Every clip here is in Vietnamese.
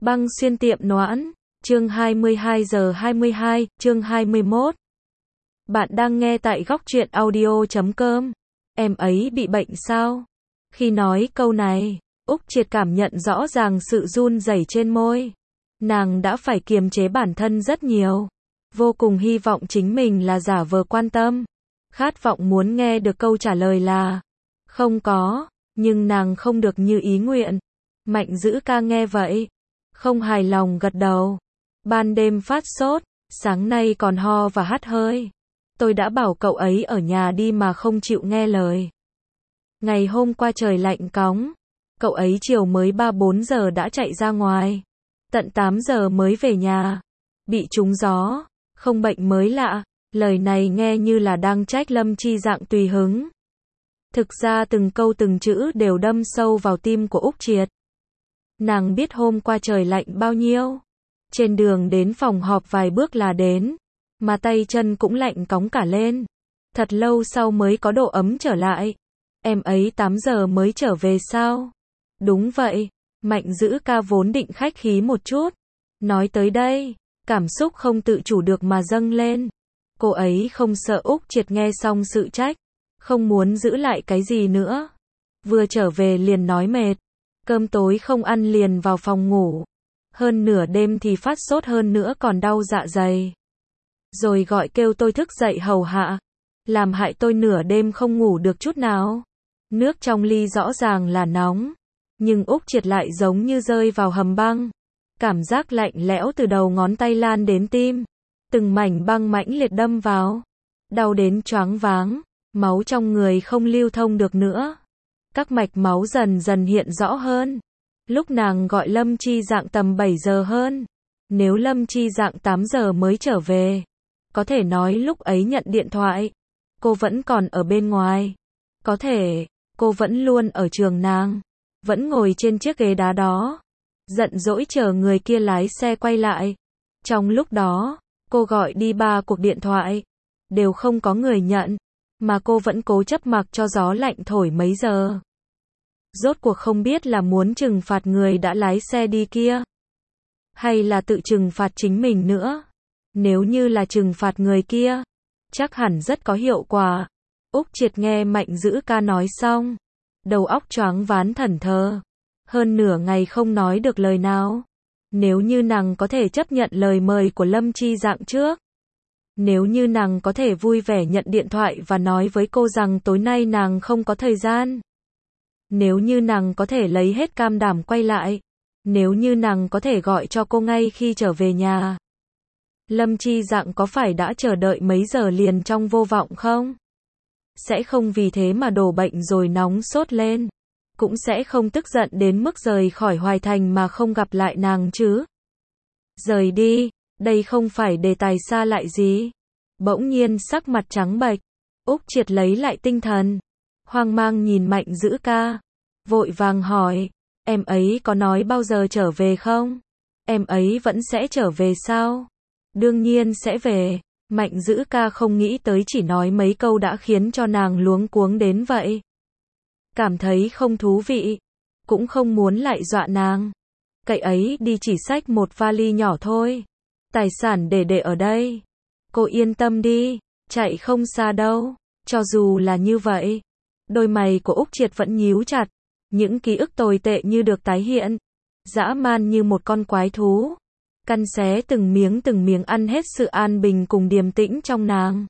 Băng xuyên tiệm Noãn, chương 22 giờ 22, chương 21. Bạn đang nghe tại góc truyện audio.com. Em ấy bị bệnh sao? Khi nói câu này, Úc Triệt cảm nhận rõ ràng sự run rẩy trên môi. Nàng đã phải kiềm chế bản thân rất nhiều. Vô cùng hy vọng chính mình là giả vờ quan tâm. Khát vọng muốn nghe được câu trả lời là không có, nhưng nàng không được như ý nguyện. Mạnh Dữ Ca nghe vậy, không hài lòng gật đầu. Ban đêm phát sốt, sáng nay còn ho và hắt hơi. Tôi đã bảo cậu ấy ở nhà đi mà không chịu nghe lời. Ngày hôm qua trời lạnh cóng, cậu ấy chiều mới 3-4 giờ đã chạy ra ngoài. Tận 8 giờ mới về nhà. Bị trúng gió, không bệnh mới lạ. Lời này nghe như là đang trách Lâm Chi Dạng tùy hứng. Thực ra từng câu từng chữ đều đâm sâu vào tim của Úc Triệt. Nàng biết hôm qua trời lạnh bao nhiêu. Trên đường đến phòng họp vài bước là đến. Mà tay chân cũng lạnh cóng cả lên. Thật lâu sau mới có độ ấm trở lại. Em ấy 8 giờ mới trở về sao? Đúng vậy. Mạnh Dữ Ca vốn định khách khí một chút. Nói tới đây, cảm xúc không tự chủ được mà dâng lên. Cô ấy không sợ Úc Triệt nghe xong sự trách. Không muốn giữ lại cái gì nữa. Vừa trở về liền nói mệt. Cơm tối không ăn liền vào phòng ngủ. Hơn nửa đêm thì phát sốt, hơn nữa còn đau dạ dày. Rồi gọi kêu tôi thức dậy hầu hạ. Làm hại tôi nửa đêm không ngủ được chút nào. Nước trong ly rõ ràng là nóng. Nhưng Úc Triệt lại giống như rơi vào hầm băng. Cảm giác lạnh lẽo từ đầu ngón tay lan đến tim. Từng mảnh băng mãnh liệt đâm vào. Đau đến choáng váng. Máu trong người không lưu thông được nữa. Các mạch máu dần dần hiện rõ hơn. Lúc nàng gọi Lâm Chi Dạng tầm 7 giờ hơn. Nếu Lâm Chi Dạng 8 giờ mới trở về, có thể nói lúc ấy nhận điện thoại, cô vẫn còn ở bên ngoài. Có thể, cô vẫn luôn ở trường nàng. Vẫn ngồi trên chiếc ghế đá đó. Giận dỗi chờ người kia lái xe quay lại. Trong lúc đó, cô gọi đi 3 cuộc điện thoại. Đều không có người nhận. Mà cô vẫn cố chấp mặc cho gió lạnh thổi mấy giờ. Rốt cuộc không biết là muốn trừng phạt người đã lái xe đi kia. Hay là tự trừng phạt chính mình nữa. Nếu như là trừng phạt người kia, chắc hẳn rất có hiệu quả. Úc Triệt nghe Mạnh Dữ Ca nói xong. Đầu óc choáng váng thẫn thờ. Hơn nửa ngày không nói được lời nào. Nếu như nàng có thể chấp nhận lời mời của Lâm Chi Dạng trước. Nếu như nàng có thể vui vẻ nhận điện thoại và nói với cô rằng tối nay nàng không có thời gian. Nếu như nàng có thể lấy hết can đảm quay lại. Nếu như nàng có thể gọi cho cô ngay khi trở về nhà. Lâm Chi Dạng có phải đã chờ đợi mấy giờ liền trong vô vọng không? Sẽ không vì thế mà đổ bệnh rồi nóng sốt lên. Cũng sẽ không tức giận đến mức rời khỏi Hoài Thành mà không gặp lại nàng chứ. Rời đi, đây không phải đề tài xa lại gì. Bỗng nhiên sắc mặt trắng bệch. Úc Triệt lấy lại tinh thần. Hoang mang nhìn Mạnh Dữ Ca. Vội vàng hỏi. Em ấy có nói bao giờ trở về không? Em ấy vẫn sẽ trở về sao? Đương nhiên sẽ về. Mạnh Dữ Ca không nghĩ tới chỉ nói mấy câu đã khiến cho nàng luống cuống đến vậy. Cảm thấy không thú vị. Cũng không muốn lại dọa nàng. Cậy ấy đi chỉ xách một vali nhỏ thôi. Tài sản để ở đây. Cô yên tâm đi. Chạy không xa đâu. Cho dù là như vậy. Đôi mày của Úc Triệt vẫn nhíu chặt. Những ký ức tồi tệ như được tái hiện. Dã man như một con quái thú. Căn xé từng miếng ăn hết sự an bình cùng điềm tĩnh trong nàng.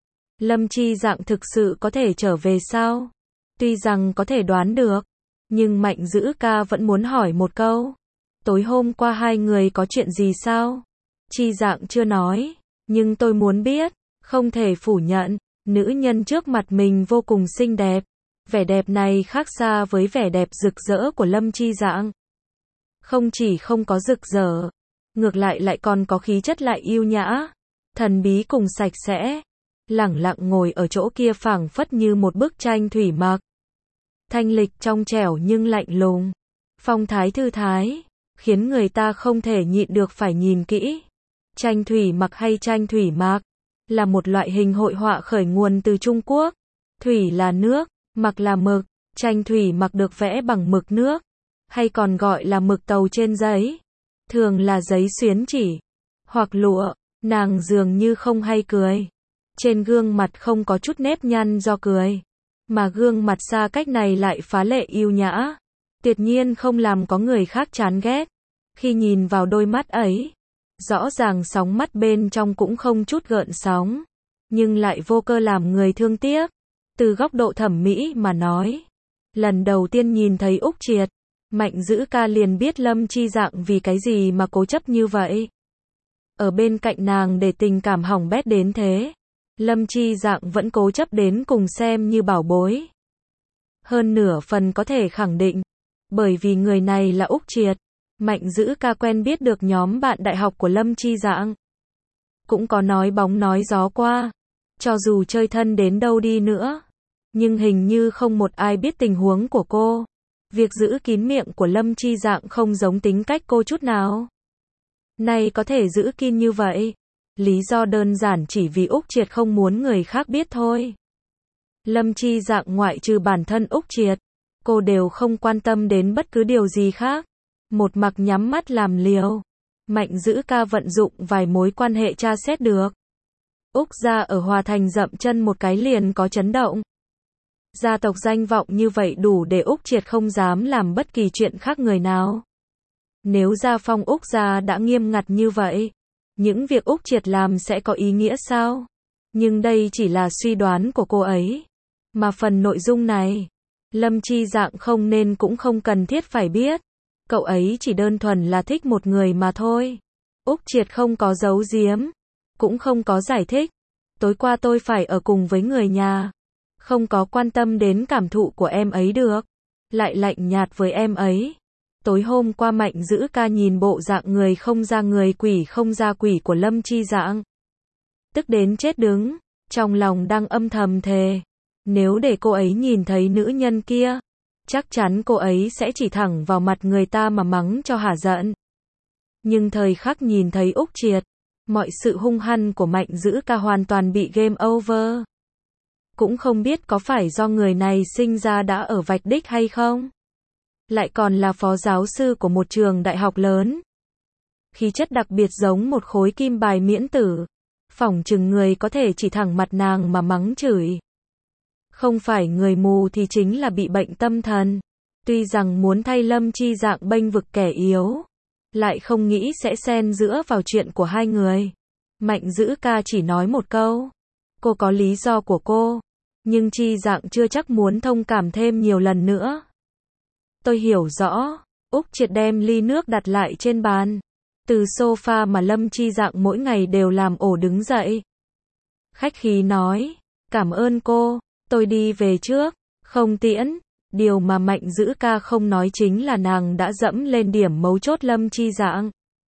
Lâm Chi Dạng thực sự có thể trở về sao? Tuy rằng có thể đoán được. Nhưng Mạnh Dữ Ca vẫn muốn hỏi một câu. Tối hôm qua hai người có chuyện gì sao? Chi Dạng chưa nói. Nhưng tôi muốn biết. Không thể phủ nhận. Nữ nhân trước mặt mình vô cùng xinh đẹp. Vẻ đẹp này khác xa với vẻ đẹp rực rỡ của Lâm Chi Dạng. Không chỉ không có rực rỡ. Ngược lại còn có khí chất lại yêu nhã. Thần bí cùng sạch sẽ. Lẳng lặng ngồi ở chỗ kia phảng phất như một bức tranh thủy mặc. Thanh lịch trong trẻo nhưng lạnh lùng. Phong thái thư thái. Khiến người ta không thể nhịn được phải nhìn kỹ. Tranh thủy mặc hay tranh thủy mạc. Là một loại hình hội họa khởi nguồn từ Trung Quốc. Thủy là nước. Mặc là mực. Tranh thủy mặc được vẽ bằng mực nước. Hay còn gọi là mực tàu trên giấy. thường là giấy xuyến chỉ, hoặc lụa, nàng dường như không hay cười. Trên gương mặt không có chút nếp nhăn do cười, mà gương mặt xa cách này lại phá lệ yêu nhã, tuyệt nhiên không làm có người khác chán ghét. Khi nhìn vào đôi mắt ấy, rõ ràng sóng mắt bên trong cũng không chút gợn sóng, nhưng lại vô cơ làm người thương tiếc. Từ góc độ thẩm mỹ mà nói, lần đầu tiên nhìn thấy Úc Triệt, Mạnh Dữ Ca liền biết Lâm Chi Dạng vì cái gì mà cố chấp như vậy. Ở bên cạnh nàng để tình cảm hỏng bét đến thế, Lâm Chi Dạng vẫn cố chấp đến cùng xem như bảo bối. Hơn nửa phần có thể khẳng định, bởi vì người này là Úc Triệt, Mạnh Dữ Ca quen biết được nhóm bạn đại học của Lâm Chi Dạng. Cũng có nói bóng nói gió qua, cho dù chơi thân đến đâu đi nữa, nhưng hình như không một ai biết tình huống của cô. Việc giữ kín miệng của Lâm Chi Dạng không giống tính cách cô chút nào. Này có thể giữ kín như vậy, lý do đơn giản chỉ vì Úc Triệt không muốn người khác biết thôi. Lâm Chi Dạng ngoại trừ bản thân Úc Triệt, cô đều không quan tâm đến bất cứ điều gì khác. Một mặc nhắm mắt làm liều. Mạnh Dữ Ca vận dụng vài mối quan hệ tra xét được. Úc gia ở Hòa Thành dậm chân một cái liền có chấn động. Gia tộc danh vọng như vậy đủ để Úc Triệt không dám làm bất kỳ chuyện khác người nào. Nếu gia phong Úc gia đã nghiêm ngặt như vậy, những việc Úc Triệt làm sẽ có ý nghĩa sao? Nhưng đây chỉ là suy đoán của cô ấy. Mà phần nội dung này, Lâm Chi Dạng không nên cũng không cần thiết phải biết. Cậu ấy chỉ đơn thuần là thích một người mà thôi. Úc Triệt không có giấu giếm, cũng không có giải thích. Tối qua tôi phải ở cùng với người nhà, không có quan tâm đến cảm thụ của em ấy được, lại lạnh nhạt với em ấy. Tối hôm qua Mạnh Dữ Ca nhìn bộ dạng người không ra người quỷ không ra quỷ của Lâm Chi Dạng, tức đến chết đứng, trong lòng đang âm thầm thề, nếu để cô ấy nhìn thấy nữ nhân kia, chắc chắn cô ấy sẽ chỉ thẳng vào mặt người ta mà mắng cho hả giận. Nhưng thời khắc nhìn thấy Úc Triệt, mọi sự hung hăng của Mạnh Dữ Ca hoàn toàn bị game over. Cũng không biết có phải do người này sinh ra đã ở vạch đích hay không? Lại còn là phó giáo sư của một trường đại học lớn. Khí chất đặc biệt giống một khối kim bài miễn tử. Phỏng chừng người có thể chỉ thẳng mặt nàng mà mắng chửi. Không phải người mù thì chính là bị bệnh tâm thần. Tuy rằng muốn thay Lâm Chi Dạng bênh vực kẻ yếu, lại không nghĩ sẽ xen giữa vào chuyện của hai người. Mạnh Dữ Ca chỉ nói một câu. Cô có lý do của cô, nhưng Chi Dạng chưa chắc muốn thông cảm thêm nhiều lần nữa. Tôi hiểu rõ. Úc Triệt đem ly nước đặt lại trên bàn. Từ sofa mà Lâm Chi Dạng mỗi ngày đều làm ổ đứng dậy. Khách khí nói, cảm ơn cô, tôi đi về trước, không tiễn. Điều mà Mạnh Dữ Ca không nói chính là nàng đã dẫm lên điểm mấu chốt Lâm Chi Dạng.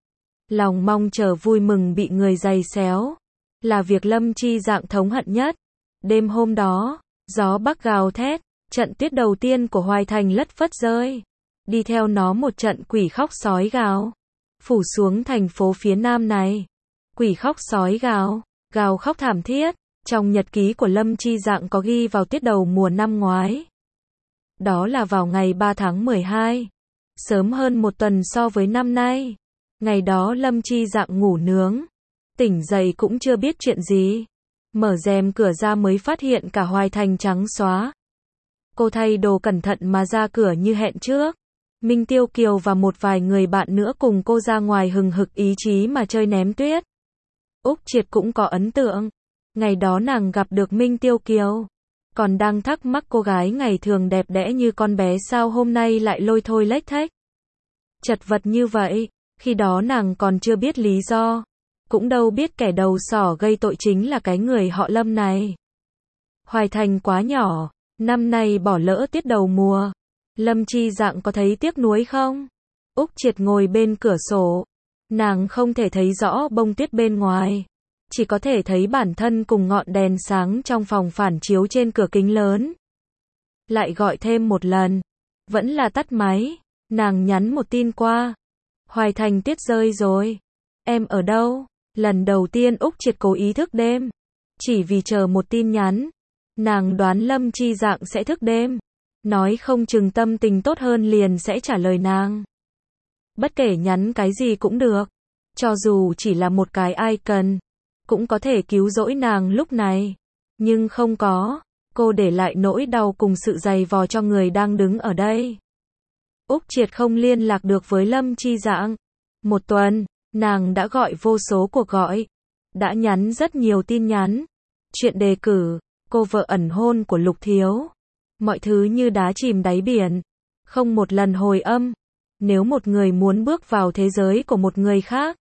Lòng mong chờ vui mừng bị người giày xéo, là việc Lâm Chi Dạng thống hận nhất. Đêm hôm đó, gió bắc gào thét, trận tuyết đầu tiên của Hoài Thành lất phất rơi. Đi theo nó một trận quỷ khóc sói gào, phủ xuống thành phố phía nam này. Quỷ khóc sói gào, gào khóc thảm thiết. Trong nhật ký của Lâm Chi Dạng có ghi vào tiết đầu mùa năm ngoái. Đó là vào ngày 3 tháng 12. Sớm hơn một tuần so với năm nay. Ngày đó Lâm Chi Dạng ngủ nướng. Tỉnh dậy cũng chưa biết chuyện gì. Mở rèm cửa ra mới phát hiện cả Hoài Thành trắng xóa. Cô thay đồ cẩn thận mà ra cửa như hẹn trước. Minh Tiêu Kiều và một vài người bạn nữa cùng cô ra ngoài hừng hực ý chí mà chơi ném tuyết. Úc Triệt cũng có ấn tượng. Ngày đó nàng gặp được Minh Tiêu Kiều. Còn đang thắc mắc cô gái ngày thường đẹp đẽ như con bé sao hôm nay lại lôi thôi lếch thếch. Chật vật như vậy, khi đó nàng còn chưa biết lý do. Cũng đâu biết kẻ đầu sỏ gây tội chính là cái người họ Lâm này. Hoài Thành quá nhỏ, năm nay bỏ lỡ tiết đầu mùa. Lâm Chi Dạng có thấy tiếc nuối không? Úc Triệt ngồi bên cửa sổ. Nàng không thể thấy rõ bông tuyết bên ngoài. Chỉ có thể thấy bản thân cùng ngọn đèn sáng trong phòng phản chiếu trên cửa kính lớn. Lại gọi thêm một lần. Vẫn là tắt máy. Nàng nhắn một tin qua. Hoài Thành tuyết rơi rồi. Em ở đâu? Lần đầu tiên Úc Triệt cố ý thức đêm. Chỉ vì chờ một tin nhắn. Nàng đoán Lâm Chi Dạng sẽ thức đêm. Nói không chừng tâm tình tốt hơn liền sẽ trả lời nàng. Bất kể nhắn cái gì cũng được. Cho dù chỉ là một cái icon, cũng có thể cứu rỗi nàng lúc này. Nhưng không có. Cô để lại nỗi đau cùng sự dày vò cho người đang đứng ở đây. Úc Triệt không liên lạc được với Lâm Chi Dạng. Một tuần, nàng đã gọi vô số cuộc gọi. Đã nhắn rất nhiều tin nhắn. Chuyện đề cử, cô vợ ẩn hôn của Lục Thiếu. Mọi thứ như đá chìm đáy biển. Không một lần hồi âm. Nếu một người muốn bước vào thế giới của một người khác,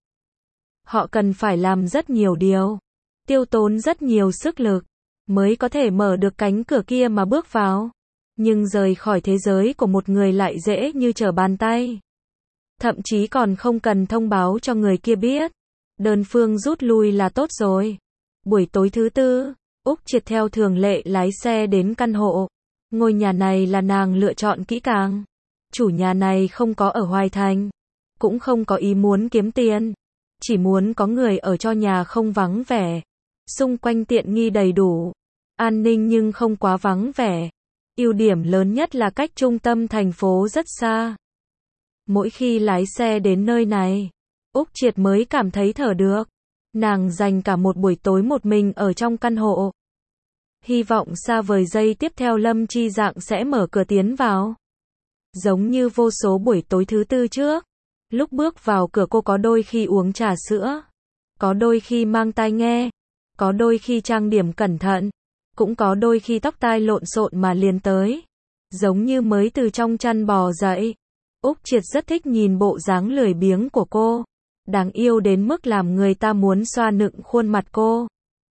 họ cần phải làm rất nhiều điều. Tiêu tốn rất nhiều sức lực. Mới có thể mở được cánh cửa kia mà bước vào. Nhưng rời khỏi thế giới của một người lại dễ như trở bàn tay. Thậm chí còn không cần thông báo cho người kia biết. Đơn phương rút lui là tốt rồi. Buổi tối thứ tư, Úc Triệt theo thường lệ lái xe đến căn hộ. Ngôi nhà này là nàng lựa chọn kỹ càng. Chủ nhà này không có ở Hoài Thành. Cũng không có ý muốn kiếm tiền. Chỉ muốn có người ở cho nhà không vắng vẻ. Xung quanh tiện nghi đầy đủ. An ninh nhưng không quá vắng vẻ. Ưu điểm lớn nhất là cách trung tâm thành phố rất xa. Mỗi khi lái xe đến nơi này, Úc Triệt mới cảm thấy thở được. Nàng dành cả một buổi tối một mình ở trong căn hộ. Hy vọng xa vời giây tiếp theo Lâm Chi Dạng sẽ mở cửa tiến vào. Giống như vô số buổi tối thứ tư trước. Lúc bước vào cửa cô có đôi khi uống trà sữa. Có đôi khi mang tai nghe. Có đôi khi trang điểm cẩn thận. Cũng có đôi khi tóc tai lộn xộn mà liền tới. Giống như mới từ trong chăn bò dậy. Úc Triệt rất thích nhìn bộ dáng lười biếng của cô. Đáng yêu đến mức làm người ta muốn xoa nựng khuôn mặt cô.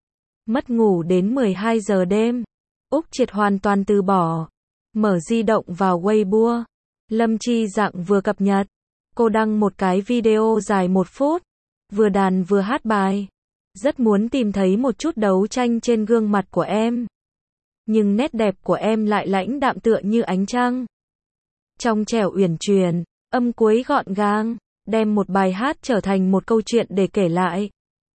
Mất ngủ đến 12 giờ đêm. Úc Triệt hoàn toàn từ bỏ. Mở di động vào Weibo. Lâm Chi Dạng vừa cập nhật. Cô đăng một cái video dài 1 phút. Vừa đàn vừa hát bài. Rất muốn tìm thấy một chút đấu tranh trên gương mặt của em. Nhưng nét đẹp của em lại lãnh đạm tựa như ánh trăng. Trong trẻo uyển chuyển, âm cuối gọn gàng, đem một bài hát trở thành một câu chuyện để kể lại.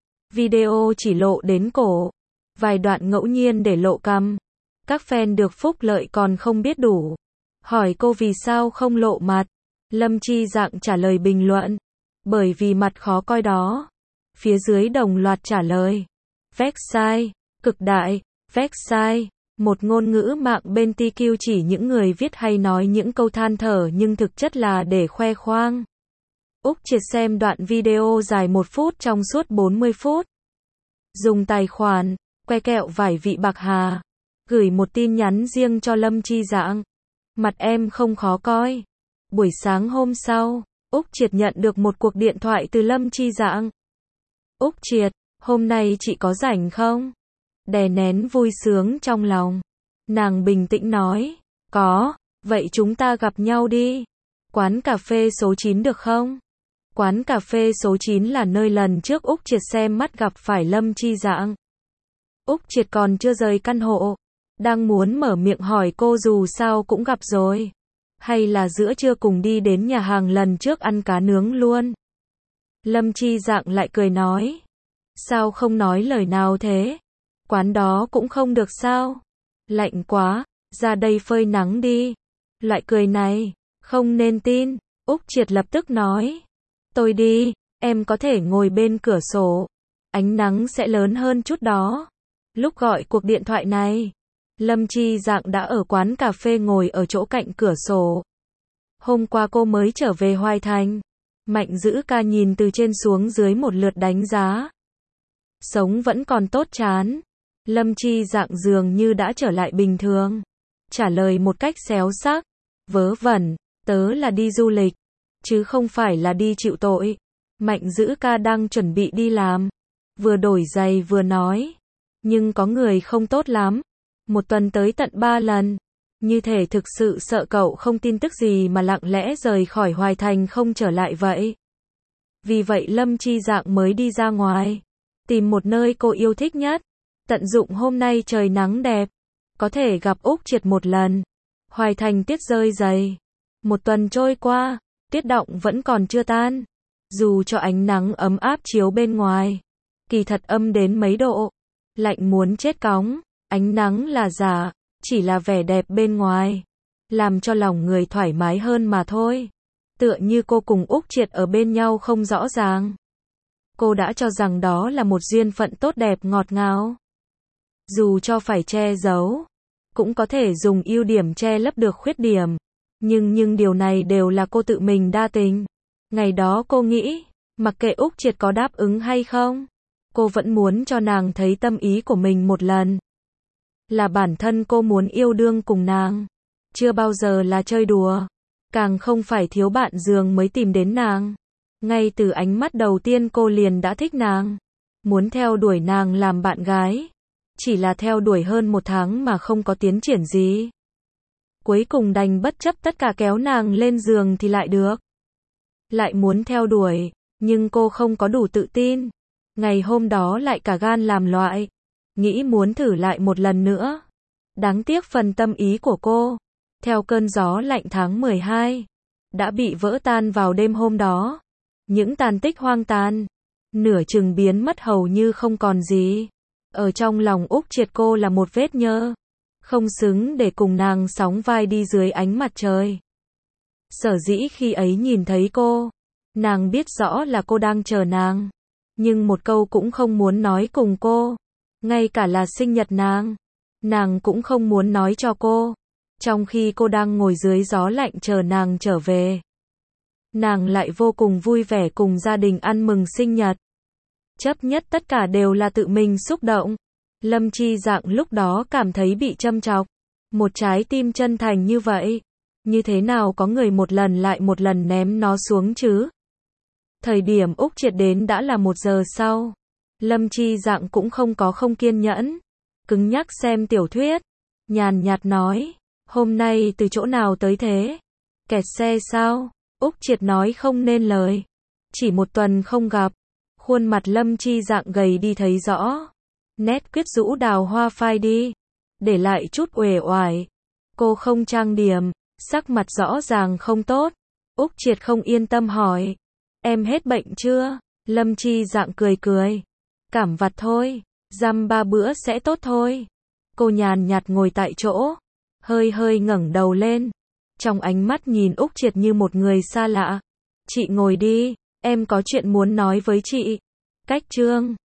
Video chỉ lộ đến cổ. Vài đoạn ngẫu nhiên để lộ cằm. Các fan được phúc lợi còn không biết đủ. Hỏi cô vì sao không lộ mặt. Lâm Chi Dạng trả lời bình luận. Bởi vì mặt khó coi đó. Phía dưới đồng loạt trả lời. Vexai, cực đại, Vexai. Một ngôn ngữ mạng bên TQ chỉ những người viết hay nói những câu than thở nhưng thực chất là để khoe khoang. Úc Triệt xem đoạn video dài 1 phút trong suốt 40 phút. Dùng tài khoản, que kẹo vải vị bạc hà. Gửi một tin nhắn riêng cho Lâm Chi Dạng. Mặt em không khó coi. Buổi sáng hôm sau, Úc Triệt nhận được một cuộc điện thoại từ Lâm Chi Dạng. Úc Triệt, hôm nay chị có rảnh không? Đè nén vui sướng trong lòng. Nàng bình tĩnh nói. Có, vậy chúng ta gặp nhau đi. Quán cà phê số 9 được không? Quán cà phê số 9 là nơi lần trước Úc Triệt xem mắt gặp phải Lâm Chi Dạng. Úc Triệt còn chưa rời căn hộ. Đang muốn mở miệng hỏi cô dù sao cũng gặp rồi. Hay là giữa trưa cùng đi đến nhà hàng lần trước ăn cá nướng luôn. Lâm Chi Dạng lại cười nói. Sao không nói lời nào thế? Quán đó cũng không được sao? Lạnh quá, ra đây phơi nắng đi. Loại cười này, không nên tin. Úc Triệt lập tức nói. Tôi đi, em có thể ngồi bên cửa sổ. Ánh nắng sẽ lớn hơn chút đó. Lúc gọi cuộc điện thoại này, Lâm Chi Dạng đã ở quán cà phê ngồi ở chỗ cạnh cửa sổ. Hôm qua cô mới trở về Hoài Thành. Mạnh Dữ Ca nhìn từ trên xuống dưới một lượt đánh giá. Sống vẫn còn tốt chán. Lâm Chi Dạng dường như đã trở lại bình thường. Trả lời một cách xéo xác. Vớ vẩn, tớ là đi du lịch, chứ không phải là đi chịu tội. Mạnh Dữ Ca đang chuẩn bị đi làm. Vừa đổi giày vừa nói. Nhưng có người không tốt lắm. Một tuần tới tận 3 lần. Như thể thực sự sợ cậu không tin tức gì mà lặng lẽ rời khỏi Hoài Thành không trở lại vậy. Vì vậy Lâm Chi Dạng mới đi ra ngoài. Tìm một nơi cô yêu thích nhất. Tận dụng hôm nay trời nắng đẹp. Có thể gặp Úc Triệt một lần. Hoài Thành tiết rơi dày. Một tuần trôi qua, tiết động vẫn còn chưa tan. Dù cho ánh nắng ấm áp chiếu bên ngoài. Kỳ thật âm đến mấy độ. Lạnh muốn chết cóng. Ánh nắng là giả, chỉ là vẻ đẹp bên ngoài. Làm cho lòng người thoải mái hơn mà thôi. Tựa như cô cùng Úc Triệt ở bên nhau không rõ ràng. Cô đã cho rằng đó là một duyên phận tốt đẹp ngọt ngào. Dù cho phải che giấu, cũng có thể dùng ưu điểm che lấp được khuyết điểm. Nhưng điều này đều là cô tự mình đa tình. Ngày đó cô nghĩ, mặc kệ Úc Triệt có đáp ứng hay không, cô vẫn muốn cho nàng thấy tâm ý của mình một lần. Là bản thân cô muốn yêu đương cùng nàng. Chưa bao giờ là chơi đùa. Càng không phải thiếu bạn giường mới tìm đến nàng. Ngay từ ánh mắt đầu tiên cô liền đã thích nàng. Muốn theo đuổi nàng làm bạn gái. Chỉ là theo đuổi hơn 1 tháng mà không có tiến triển gì. Cuối cùng đành bất chấp tất cả kéo nàng lên giường thì lại được. Lại muốn theo đuổi, nhưng cô không có đủ tự tin. Ngày hôm đó lại cả gan làm loạn. Nghĩ muốn thử lại một lần nữa. Đáng tiếc phần tâm ý của cô, theo cơn gió lạnh tháng 12, đã bị vỡ tan vào đêm hôm đó. Những tàn tích hoang tàn, nửa chừng biến mất hầu như không còn gì. Ở trong lòng Úc Triệt cô là một vết nhơ, không xứng để cùng nàng sóng vai đi dưới ánh mặt trời. Sở dĩ khi ấy nhìn thấy cô, nàng biết rõ là cô đang chờ nàng, nhưng một câu cũng không muốn nói cùng cô. Ngay cả là sinh nhật nàng cũng không muốn nói cho cô. Trong khi cô đang ngồi dưới gió lạnh chờ nàng trở về, nàng lại vô cùng vui vẻ cùng gia đình ăn mừng sinh nhật. Chấp nhất tất cả đều là tự mình xúc động. Lâm Chi Dạng lúc đó cảm thấy bị châm chọc. Một trái tim chân thành như vậy, như thế nào có người một lần lại một lần ném nó xuống chứ? Thời điểm Úc Triệt đến đã là 1 giờ sau. Lâm Chi Dạng cũng không kiên nhẫn, cứng nhắc xem tiểu thuyết, nhàn nhạt nói, hôm nay từ chỗ nào tới thế? Kẹt xe sao? Úc Triệt nói không nên lời. Chỉ 1 tuần không gặp, khuôn mặt Lâm Chi Dạng gầy đi thấy rõ. Nét quyết rũ đào hoa phai đi, để lại chút uể oải. Cô không trang điểm, sắc mặt rõ ràng không tốt. Úc Triệt không yên tâm hỏi, em hết bệnh chưa? Lâm Chi Dạng cười cười, cảm vặt thôi, dăm 3 bữa sẽ tốt thôi. Cô nhàn nhạt ngồi tại chỗ, hơi ngẩng đầu lên, trong ánh mắt nhìn Úc Triệt như một người xa lạ. Chị ngồi đi, em có chuyện muốn nói với chị. Cách chương